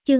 Chương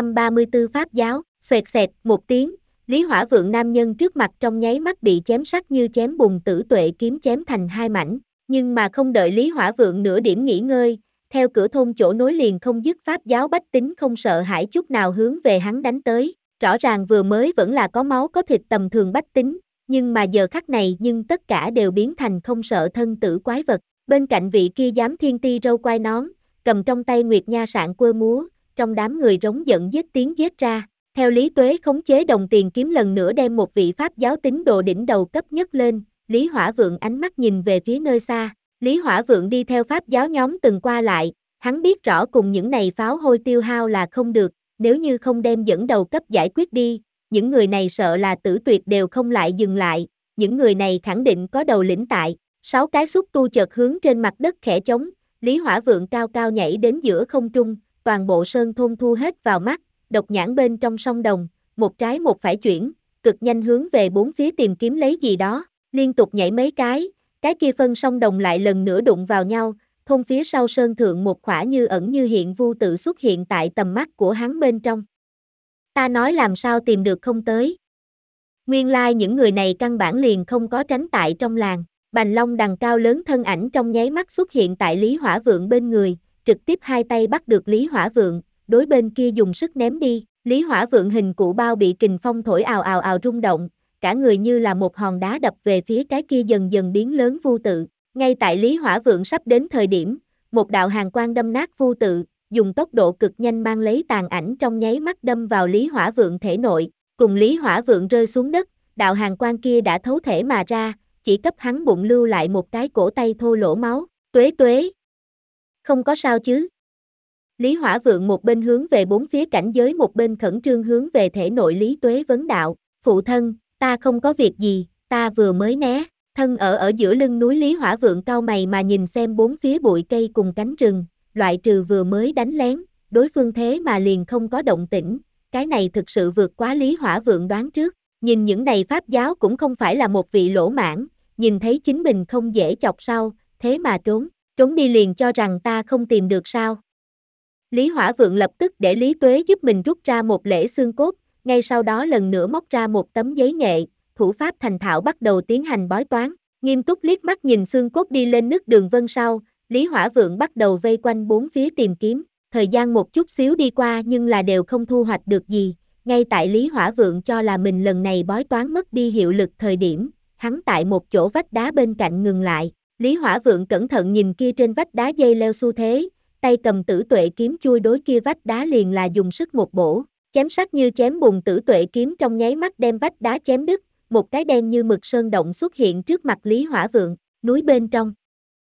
634 Pháp giáo, xoẹt xẹt, một tiếng, Lý Hỏa Vượng nam nhân trước mặt trong nháy mắt bị chém sắc như chém bùn tử tuệ kiếm chém thành hai mảnh, nhưng mà không đợi Lý Hỏa Vượng nửa điểm nghỉ ngơi, theo cửa thôn chỗ nối liền không dứt pháp giáo bách tính không sợ hãi chút nào hướng về hắn đánh tới, rõ ràng vừa mới vẫn là có máu có thịt tầm thường bách tính, nhưng mà giờ khắc này nhưng tất cả đều biến thành không sợ thân tử quái vật, bên cạnh vị kia giám thiên ti râu quai nón, cầm trong tay Nguyệt Nha sạn quơ múa, trong đám người rống giận giết tiếng giết ra. Theo Lý Tuế khống chế đồng tiền kiếm lần nữa đem một vị pháp giáo tín đồ đỉnh đầu cấp nhất lên, Lý Hỏa Vượng ánh mắt nhìn về phía nơi xa, Lý Hỏa Vượng đi theo pháp giáo nhóm từng qua lại, hắn biết rõ cùng những này pháo hôi tiêu hao là không được, nếu như không đem dẫn đầu cấp giải quyết đi, những người này sợ là tử tuyệt đều không lại dừng lại, những người này khẳng định có đầu lĩnh tại, 6 cái xúc tu chợt hướng trên mặt đất khẽ chống, Lý Hỏa Vượng cao cao nhảy đến giữa không trung, toàn bộ sơn thôn thu hết vào mắt, độc nhãn bên trong sông đồng, một trái một phải chuyển, cực nhanh hướng về bốn phía tìm kiếm lấy gì đó, liên tục nhảy mấy cái kia phân sông đồng lại lần nữa đụng vào nhau, thôn phía sau sơn thượng một khỏa như ẩn như hiện vu tự xuất hiện tại tầm mắt của hắn bên trong. Ta nói làm sao tìm được không tới. Nguyên lai những người này căn bản liền không có tránh tại trong làng, Bành Long đằng cao lớn thân ảnh trong nháy mắt xuất hiện tại Lý Hỏa Vượng bên người, trực tiếp hai tay bắt được Lý Hỏa Vượng, đối bên kia dùng sức ném đi, Lý Hỏa Vượng hình cụ bao bị kình phong thổi ào ào ào rung động, cả người như là một hòn đá đập về phía cái kia dần dần biến lớn vu tự, ngay tại Lý Hỏa Vượng sắp đến thời điểm, một đạo hàn quang đâm nát vu tự, dùng tốc độ cực nhanh mang lấy tàn ảnh trong nháy mắt đâm vào Lý Hỏa Vượng thể nội, cùng Lý Hỏa Vượng rơi xuống đất, đạo hàn quang kia đã thấu thể mà ra, chỉ cấp hắn bụng lưu lại một cái cổ tay thô lỗ máu, Tuế Tuế. Không có sao chứ? Lý Hỏa Vượng một bên hướng về bốn phía cảnh giới một bên khẩn trương hướng về thể nội Lý Tuế vấn đạo, phụ thân, ta không có việc gì, ta vừa mới né, thân ở giữa lưng núi Lý Hỏa Vượng cau mày mà nhìn xem bốn phía bụi cây cùng cánh rừng, loại trừ vừa mới đánh lén, đối phương thế mà liền không có động tĩnh, cái này thực sự vượt quá Lý Hỏa Vượng đoán trước, nhìn những này pháp giáo cũng không phải là một vị lỗ mãng, nhìn thấy chính mình không dễ chọc sau, thế mà trốn đi liền cho rằng ta không tìm được sao. Lý Hỏa Vượng lập tức để Lý Tuế giúp mình rút ra một lễ xương cốt, ngay sau đó lần nữa móc ra một tấm giấy nghệ, thủ pháp thành thạo bắt đầu tiến hành bói toán, nghiêm túc liếc mắt nhìn xương cốt đi lên nứt đường vân sau, Lý Hỏa Vượng bắt đầu vây quanh bốn phía tìm kiếm, thời gian một chút xíu đi qua nhưng là đều không thu hoạch được gì, ngay tại Lý Hỏa Vượng cho là mình lần này bói toán mất đi hiệu lực thời điểm, hắn tại một chỗ vách đá bên cạnh ngừng lại, Lý Hỏa Vượng cẩn thận nhìn kia trên vách đá dây leo xu thế, tay cầm tử tuệ kiếm chui đối kia vách đá liền là dùng sức một bổ, chém sắc như chém bùn tử tuệ kiếm trong nháy mắt đem vách đá chém đứt, một cái đen như mực sơn động xuất hiện trước mặt Lý Hỏa Vượng, núi bên trong.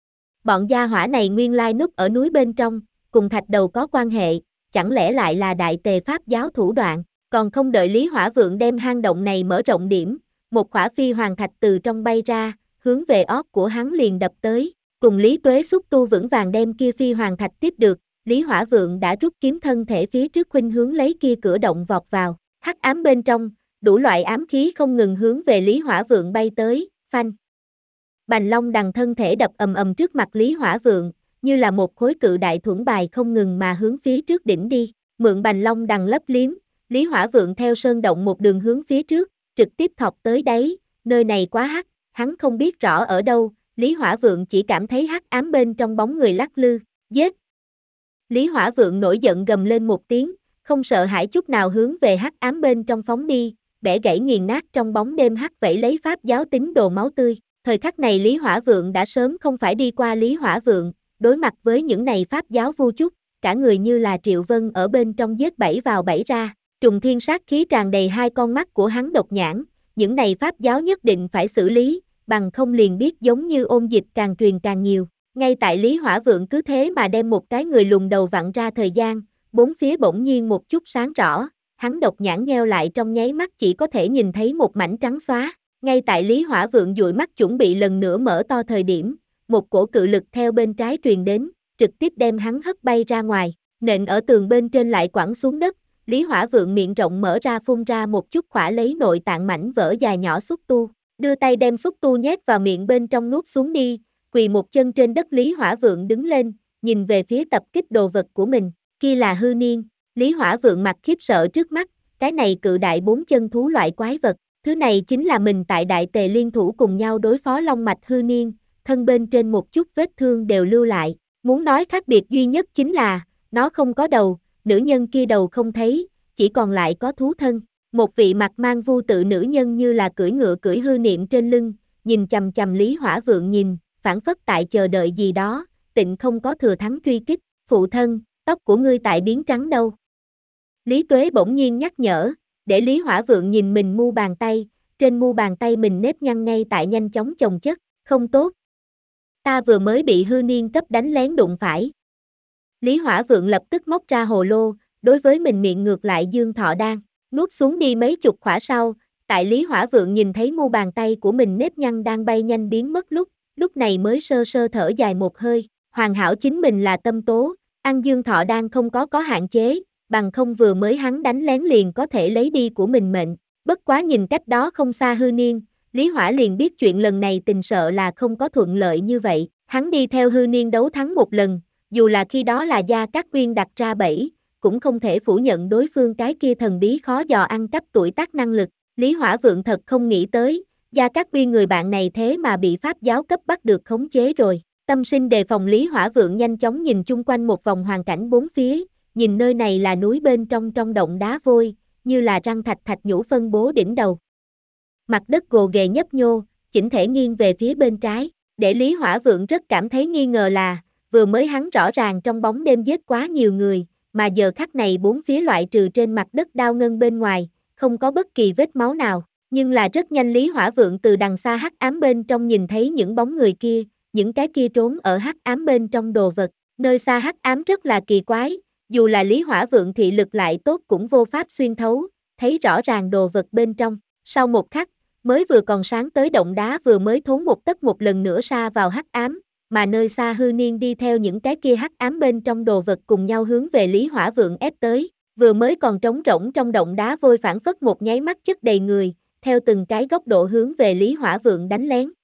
Bọn gia hỏa này nguyên lai núp ở núi bên trong, cùng thạch đầu có quan hệ, chẳng lẽ lại là đại tề pháp giáo thủ đoạn, còn không đợi Lý Hỏa Vượng đem hang động này mở rộng điểm, một khỏa phi hoàng thạch từ trong bay ra, hướng về ót của hắn liền đập tới. Cùng Lý Tuế xúc tu vững vàng đem kia phi hoàng thạch tiếp được, Lý Hỏa Vượng đã rút kiếm thân thể phía trước khuynh hướng lấy kia cửa động vọt vào, hắc ám bên trong, đủ loại ám khí không ngừng hướng về Lý Hỏa Vượng bay tới, phanh. Bành Long đằng thân thể đập ầm ầm trước mặt Lý Hỏa Vượng, như là một khối cự đại thuẫn bài không ngừng mà hướng phía trước đỉnh đi, mượn Bành Long đằng lấp liếm, Lý Hỏa Vượng theo sơn động một đường hướng phía trước, trực tiếp thọc tới đáy, nơi này quá hắc, hắn không biết rõ ở đâu. Lý Hỏa Vượng chỉ cảm thấy hắc ám bên trong bóng người lắc lư, giết. Lý Hỏa Vượng nổi giận gầm lên một tiếng, không sợ hãi chút nào hướng về hắc ám bên trong phóng đi, bẻ gãy nghiền nát trong bóng đêm hắc vẫy lấy pháp giáo tín đồ máu tươi. Thời khắc này Lý Hỏa Vượng đã sớm không phải đi qua Lý Hỏa Vượng, đối mặt với những này pháp giáo vu chúc, cả người như là Triệu Vân ở bên trong giết bảy vào bảy ra, trùng thiên sát khí tràn đầy hai con mắt của hắn độc nhãn, những này pháp giáo nhất định phải xử lý. Bằng không liền biết giống như ôn dịch càng truyền càng nhiều. Ngay tại Lý Hỏa Vượng cứ thế mà đem một cái người lùn đầu vặn ra thời gian, bốn phía bỗng nhiên một chút sáng rõ, hắn độc nhãn nheo lại trong nháy mắt chỉ có thể nhìn thấy một mảnh trắng xóa. Ngay tại Lý Hỏa Vượng dụi mắt chuẩn bị lần nữa mở to thời điểm, một cổ cự lực theo bên trái truyền đến, trực tiếp đem hắn hất bay ra ngoài, nện ở tường bên trên lại quẳng xuống đất. Lý Hỏa Vượng miệng rộng mở ra phun ra một chút khỏa lấy nội tạng mảnh vỡ dài nhỏ xúc tu. Đưa tay đem xúc tu nhét vào miệng bên trong nuốt xuống đi, quỳ một chân trên đất Lý Hỏa Vượng đứng lên, nhìn về phía tập kích đồ vật của mình, kia là hư niên, Lý Hỏa Vượng mặt khiếp sợ trước mắt, cái này cự đại bốn chân thú loại quái vật, thứ này chính là mình tại Đại Tề liên thủ cùng nhau đối phó Long Mạch Hư Niên, thân bên trên một chút vết thương đều lưu lại, muốn nói khác biệt duy nhất chính là, nó không có đầu, nữ nhân kia đầu không thấy, chỉ còn lại có thú thân, một vị mặt mang vu tự nữ nhân như là cưỡi ngựa cưỡi hư niệm trên lưng, nhìn chằm chằm Lý Hỏa Vượng nhìn, phảng phất tại chờ đợi gì đó, tịnh không có thừa thắng truy kích, phụ thân, tóc của ngươi tại biến trắng đâu. Lý Tuế bỗng nhiên nhắc nhở, để Lý Hỏa Vượng nhìn mình mu bàn tay, trên mu bàn tay mình nếp nhăn ngay tại nhanh chóng chồng chất, không tốt. Ta vừa mới bị hư niên cấp đánh lén đụng phải. Lý Hỏa Vượng lập tức móc ra hồ lô, đối với mình miệng ngược lại Dương Thọ Đan, nuốt xuống đi mấy chục khỏa sau, tại Lý Hỏa Vượng nhìn thấy mu bàn tay của mình nếp nhăn đang bay nhanh biến mất lúc này mới sơ sơ thở dài một hơi, hoàn hảo chính mình là tâm tố, ăn Dương Thọ Đan không có hạn chế, bằng không vừa mới hắn đánh lén liền có thể lấy đi của mình mệnh, bất quá nhìn cách đó không xa hư niên, Lý Hỏa liền biết chuyện lần này tình sợ là không có thuận lợi như vậy, hắn đi theo hư niên đấu thắng một lần, dù là khi đó là Gia Cát Uyên đặt ra bẫy, cũng không thể phủ nhận đối phương cái kia thần bí khó dò ăn cắp tuổi tác năng lực, Lý Hỏa Vượng thật không nghĩ tới, Gia Cát Uyên người bạn này thế mà bị Pháp giáo cấp bắt được khống chế rồi, tâm sinh đề phòng Lý Hỏa Vượng nhanh chóng nhìn chung quanh một vòng hoàn cảnh bốn phía, nhìn nơi này là núi bên trong động đá vôi, như là răng thạch thạch nhũ phân bố đỉnh đầu. Mặt đất gồ ghề nhấp nhô, chỉnh thể nghiêng về phía bên trái, để Lý Hỏa Vượng rất cảm thấy nghi ngờ là, vừa mới hắn rõ ràng trong bóng đêm giết quá nhiều người, mà giờ khắc này bốn phía loại trừ trên mặt đất đao ngân bên ngoài, không có bất kỳ vết máu nào, nhưng là rất nhanh Lý Hỏa Vượng từ đằng xa hắc ám bên trong nhìn thấy những bóng người kia, những cái kia trốn ở hắc ám bên trong đồ vật, nơi xa hắc ám rất là kỳ quái, dù là Lý Hỏa Vượng thị lực lại tốt cũng vô pháp xuyên thấu, thấy rõ ràng đồ vật bên trong, sau một khắc, mới vừa còn sáng tới động đá vừa mới thốn một tấc một lần nữa sa vào hắc ám, mà nơi xa hư niên đi theo những cái kia hắc ám bên trong đồ vật cùng nhau hướng về Lý Hỏa Vượng ép tới, vừa mới còn trống rỗng trong động đá vôi phản phất một nháy mắt chất đầy người, theo từng cái góc độ hướng về Lý Hỏa Vượng đánh lén.